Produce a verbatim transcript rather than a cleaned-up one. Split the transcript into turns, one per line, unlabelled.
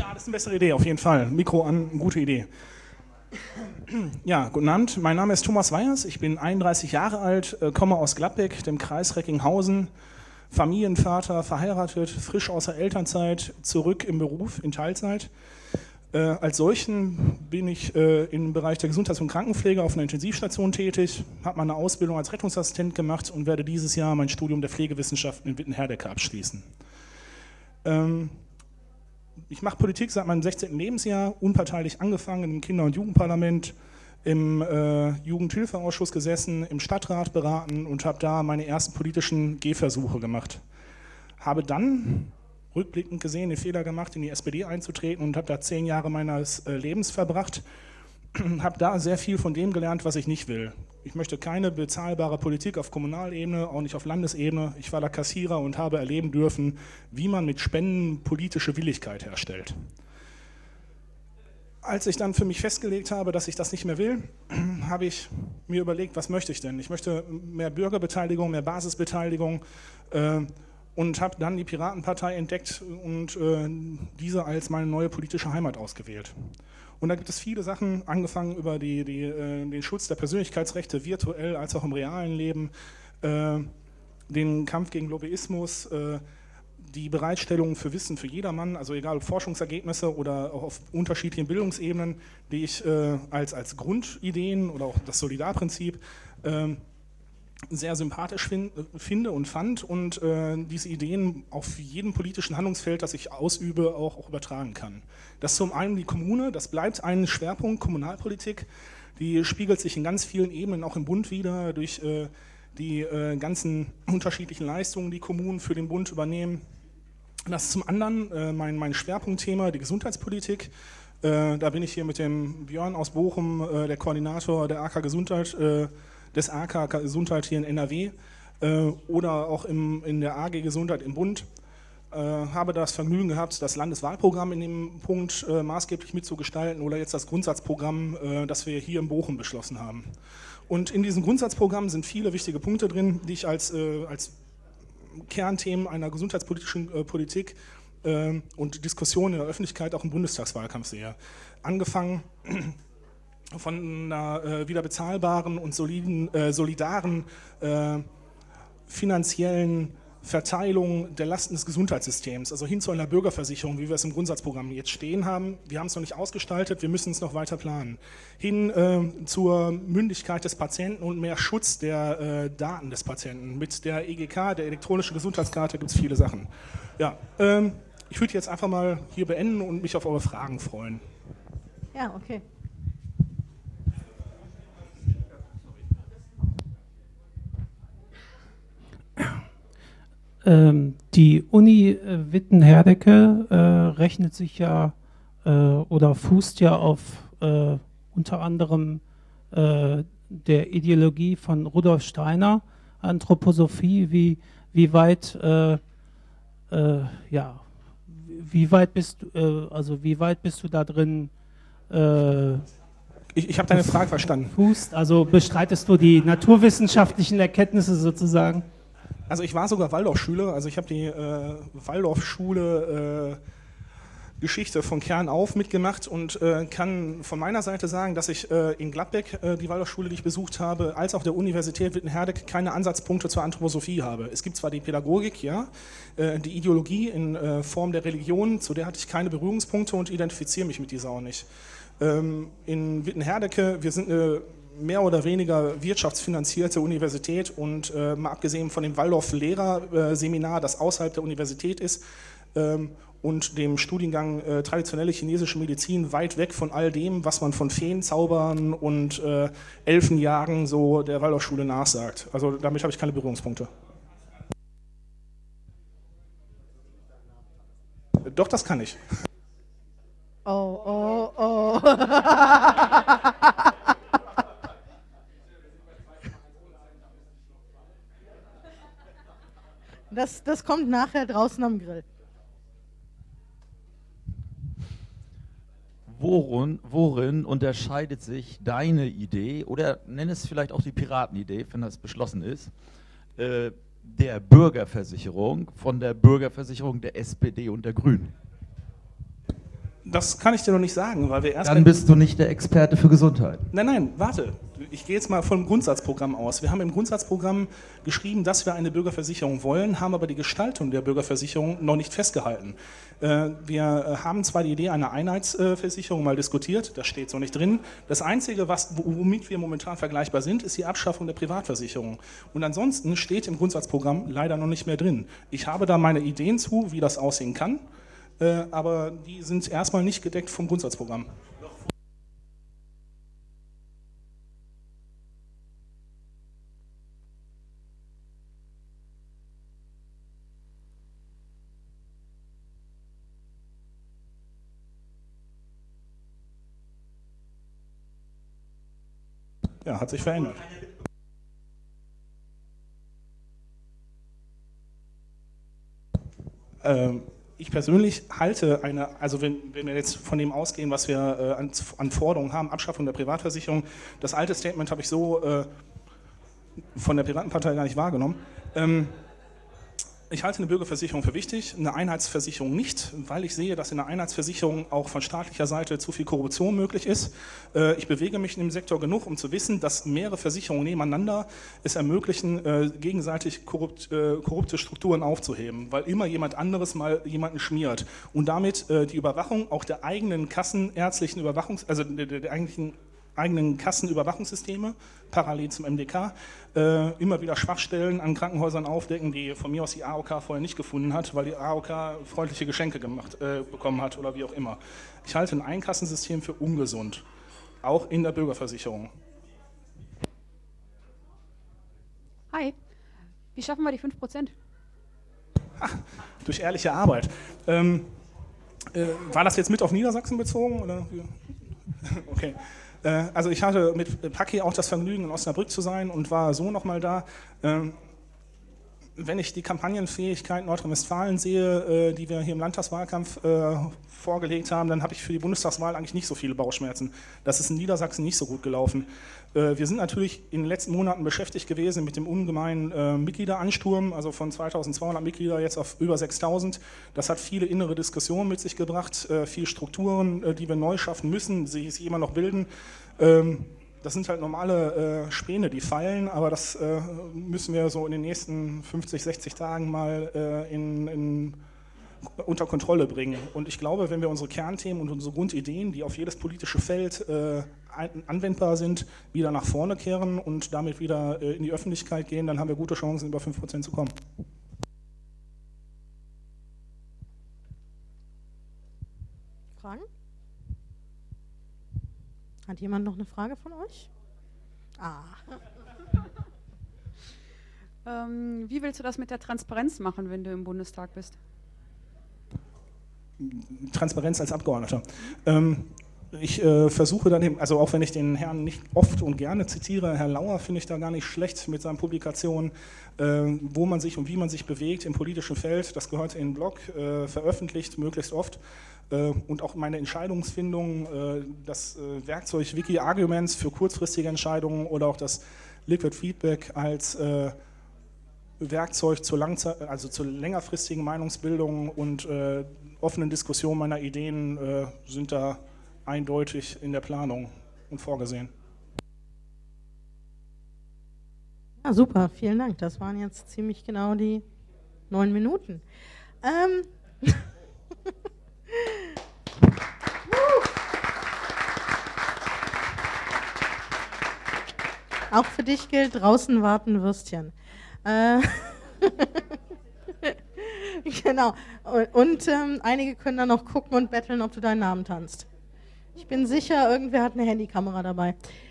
Ja, das ist eine bessere Idee, auf jeden Fall. Mikro an, gute Idee. Ja, guten Abend. Mein Name ist Thomas Weyers. Ich bin einunddreißig Jahre alt, komme aus Gladbeck, dem Kreis Recklinghausen. Familienvater, verheiratet, frisch aus der Elternzeit, zurück im Beruf in Teilzeit. Äh, als solchen bin ich äh, im Bereich der Gesundheits- und Krankenpflege auf einer Intensivstation tätig, habe meine Ausbildung als Rettungsassistent gemacht und werde dieses Jahr mein Studium der Pflegewissenschaften in Wittenherdecke abschließen. Ähm, ich mache Politik seit meinem sechzehnten Lebensjahr, unparteilich angefangen im Kinder- und Jugendparlament, im äh, Jugendhilfeausschuss gesessen, im Stadtrat beraten und habe da meine ersten politischen Gehversuche gemacht. Habe dann rückblickend gesehen den Fehler gemacht, in die S P D einzutreten und habe da zehn Jahre meines äh, Lebens verbracht. Habe da sehr viel von dem gelernt, was ich nicht will. Ich möchte keine bezahlbare Politik auf Kommunalebene, auch nicht auf Landesebene. Ich war da Kassierer und habe erleben dürfen, wie man mit Spenden politische Willigkeit herstellt. Als ich dann für mich festgelegt habe, dass ich das nicht mehr will, habe ich mir überlegt, was möchte ich denn? Ich möchte mehr Bürgerbeteiligung, mehr Basisbeteiligung äh, und habe dann die Piratenpartei entdeckt und äh, diese als meine neue politische Heimat ausgewählt. Und da gibt es viele Sachen, angefangen über die, die, äh, den Schutz der Persönlichkeitsrechte, virtuell als auch im realen Leben, äh, den Kampf gegen Lobbyismus, äh, die Bereitstellung für Wissen für jedermann, also egal ob Forschungsergebnisse oder auch auf unterschiedlichen Bildungsebenen, die ich äh, als, als Grundideen oder auch das Solidarprinzip äh, sehr sympathisch find, finde und fand und äh, diese Ideen auf jedem politischen Handlungsfeld, das ich ausübe, auch, auch übertragen kann. Das ist zum einen die Kommune, das bleibt ein Schwerpunkt Kommunalpolitik, die spiegelt sich in ganz vielen Ebenen auch im Bund wider, durch äh, die äh, ganzen unterschiedlichen Leistungen, die Kommunen für den Bund übernehmen. Das ist zum anderen äh, mein, mein Schwerpunktthema, die Gesundheitspolitik. Äh, da bin ich hier mit dem Björn aus Bochum, äh, der Koordinator der A K Gesundheit, äh, des A K Gesundheit hier in N R W äh, oder auch im, in der A G Gesundheit im Bund. Äh, habe das Vergnügen gehabt, das Landeswahlprogramm in dem Punkt äh, maßgeblich mitzugestalten oder jetzt das Grundsatzprogramm, äh, das wir hier in Bochum beschlossen haben. Und in diesem Grundsatzprogramm sind viele wichtige Punkte drin, die ich als, äh, als Kernthemen einer gesundheitspolitischen äh, Politik äh, und Diskussion in der Öffentlichkeit auch im Bundestagswahlkampf sehe. Angefangen von einer äh, wieder bezahlbaren und soliden, äh, solidaren äh, finanziellen Verteilung der Lasten des Gesundheitssystems, also hin zu einer Bürgerversicherung, wie wir es im Grundsatzprogramm jetzt stehen haben. Wir haben es noch nicht ausgestaltet, wir müssen es noch weiter planen. Hin äh, zur Mündigkeit des Patienten und mehr Schutz der äh, Daten des Patienten. Mit der E G K, der elektronischen Gesundheitskarte, gibt es viele Sachen. Ja, ähm, ich würde jetzt einfach mal hier beenden und mich auf eure Fragen freuen.
Ja, okay.
Ähm, die Uni äh, Wittenherdecke äh, rechnet sich ja äh, oder fußt ja auf äh, unter anderem äh, der Ideologie von Rudolf Steiner, Anthroposophie. Wie, wie weit äh, äh, ja, wie weit bist du, äh, also wie weit bist du da drin? Äh,
ich ich habe deine Frage verstanden.
Fußt, also bestreitest du die naturwissenschaftlichen Erkenntnisse sozusagen?
Also ich war sogar Waldorfschüler, also ich habe die äh, Waldorfschule äh, Geschichte von Kern auf mitgemacht und äh, kann von meiner Seite sagen, dass ich äh, in Gladbeck, äh, die Waldorfschule, die ich besucht habe, als auch der Universität Wittenherdecke keine Ansatzpunkte zur Anthroposophie habe. Es gibt zwar die Pädagogik, ja, äh, die Ideologie in äh, Form der Religion, zu der hatte ich keine Berührungspunkte und identifiziere mich mit dieser auch nicht. Ähm, in Wittenherdecke, wir sind eine mehr oder weniger wirtschaftsfinanzierte Universität und äh, mal abgesehen von dem Waldorf-Lehrer-Seminar, das außerhalb der Universität ist, ähm, und dem Studiengang äh, traditionelle chinesische Medizin weit weg von all dem, was man von Feenzaubern und äh, Elfenjagen so der Waldorfschule nachsagt. Also damit habe ich keine Berührungspunkte. Doch, das kann ich.
Oh, oh, oh. Das, das kommt nachher draußen am Grill.
Worin, worin unterscheidet sich deine Idee, oder nenn es vielleicht auch die Piratenidee, wenn das beschlossen ist, äh, der Bürgerversicherung von der Bürgerversicherung der S P D und der Grünen?
Das kann ich dir noch nicht sagen, weil wir erst...
Dann bist du nicht der Experte für Gesundheit.
Nein, nein, warte. Ich gehe jetzt mal vom Grundsatzprogramm aus. Wir haben im Grundsatzprogramm geschrieben, dass wir eine Bürgerversicherung wollen, haben aber die Gestaltung der Bürgerversicherung noch nicht festgehalten. Wir haben zwar die Idee einer Einheitsversicherung mal diskutiert, das steht so nicht drin. Das Einzige, was, womit wir momentan vergleichbar sind, ist die Abschaffung der Privatversicherung. Und ansonsten steht im Grundsatzprogramm leider noch nicht mehr drin. Ich habe da meine Ideen zu, wie das aussehen kann. Äh, aber die sind erstmal nicht gedeckt vom Grundsatzprogramm. Ja, hat sich verändert. Ähm, Ich persönlich halte eine, also wenn, wenn wir jetzt von dem ausgehen, was wir äh, an, an Forderungen haben, Abschaffung der Privatversicherung, das alte Statement habe ich so äh, von der Piratenpartei gar nicht wahrgenommen. Ähm, ich halte eine Bürgerversicherung für wichtig, eine Einheitsversicherung nicht, weil ich sehe, dass in der Einheitsversicherung auch von staatlicher Seite zu viel Korruption möglich ist. Äh, ich bewege mich in dem Sektor genug, um zu wissen, dass mehrere Versicherungen nebeneinander es ermöglichen, äh, gegenseitig korrupt, äh, korrupte Strukturen aufzuheben, weil immer jemand anderes mal jemanden schmiert und damit äh, die Überwachung auch der eigenen kassenärztlichen Überwachungs-, also der, der, der eigentlichen eigenen Kassenüberwachungssysteme, parallel zum M D K, äh, immer wieder Schwachstellen an Krankenhäusern aufdecken, die von mir aus die A O K vorher nicht gefunden hat, weil die A O K freundliche Geschenke gemacht, äh, bekommen hat oder wie auch immer. Ich halte ein Einkassensystem für ungesund, auch in der Bürgerversicherung.
Hi, wie schaffen wir die fünf Prozent?
Ach, durch ehrliche Arbeit. Ähm, äh, war das jetzt mit auf Niedersachsen bezogen? Oder? Okay. Also ich hatte mit Paki auch das Vergnügen, in Osnabrück zu sein und war so nochmal da. Wenn ich die Kampagnenfähigkeit Nordrhein-Westfalen sehe, die wir hier im Landtagswahlkampf vorgelegt haben, dann habe ich für die Bundestagswahl eigentlich nicht so viele Bauchschmerzen. Das ist in Niedersachsen nicht so gut gelaufen. Wir sind natürlich in den letzten Monaten beschäftigt gewesen mit dem ungemeinen Mitgliederansturm, also von zweitausendzweihundert Mitglieder jetzt auf über sechstausend. Das hat viele innere Diskussionen mit sich gebracht, viele Strukturen, die wir neu schaffen müssen, die sich immer noch bilden. Das sind halt normale äh, Späne, die fallen, aber das äh, müssen wir so in den nächsten fünfzig, sechzig Tagen mal äh, in, in, unter Kontrolle bringen. Und ich glaube, wenn wir unsere Kernthemen und unsere Grundideen, die auf jedes politische Feld äh, anwendbar sind, wieder nach vorne kehren und damit wieder äh, in die Öffentlichkeit gehen, dann haben wir gute Chancen, über fünf Prozent zu kommen.
Fragen? Hat jemand noch eine Frage von euch? Ah.
ähm, wie willst du das mit der Transparenz machen, wenn du im Bundestag bist?
Transparenz als Abgeordneter. Ähm, ich äh, versuche dann eben, also auch wenn ich den Herrn nicht oft und gerne zitiere, Herr Lauer finde ich da gar nicht schlecht mit seinen Publikationen, äh, wo man sich und wie man sich bewegt im politischen Feld. Das gehört in den Blog, äh, veröffentlicht möglichst oft. Und auch meine Entscheidungsfindung, das Werkzeug Wiki-Arguments für kurzfristige Entscheidungen oder auch das Liquid Feedback als Werkzeug zur, Langzeit, also zur längerfristigen Meinungsbildung und offenen Diskussion meiner Ideen sind da eindeutig in der Planung und vorgesehen.
Ja, super, vielen Dank. Das waren jetzt ziemlich genau die neun Minuten. Ähm Auch für dich gilt, draußen warten Würstchen. Äh genau. Und, und ähm, einige können dann noch gucken und betteln, ob du deinen Namen tanzt. Ich bin sicher, irgendwer hat eine Handykamera dabei.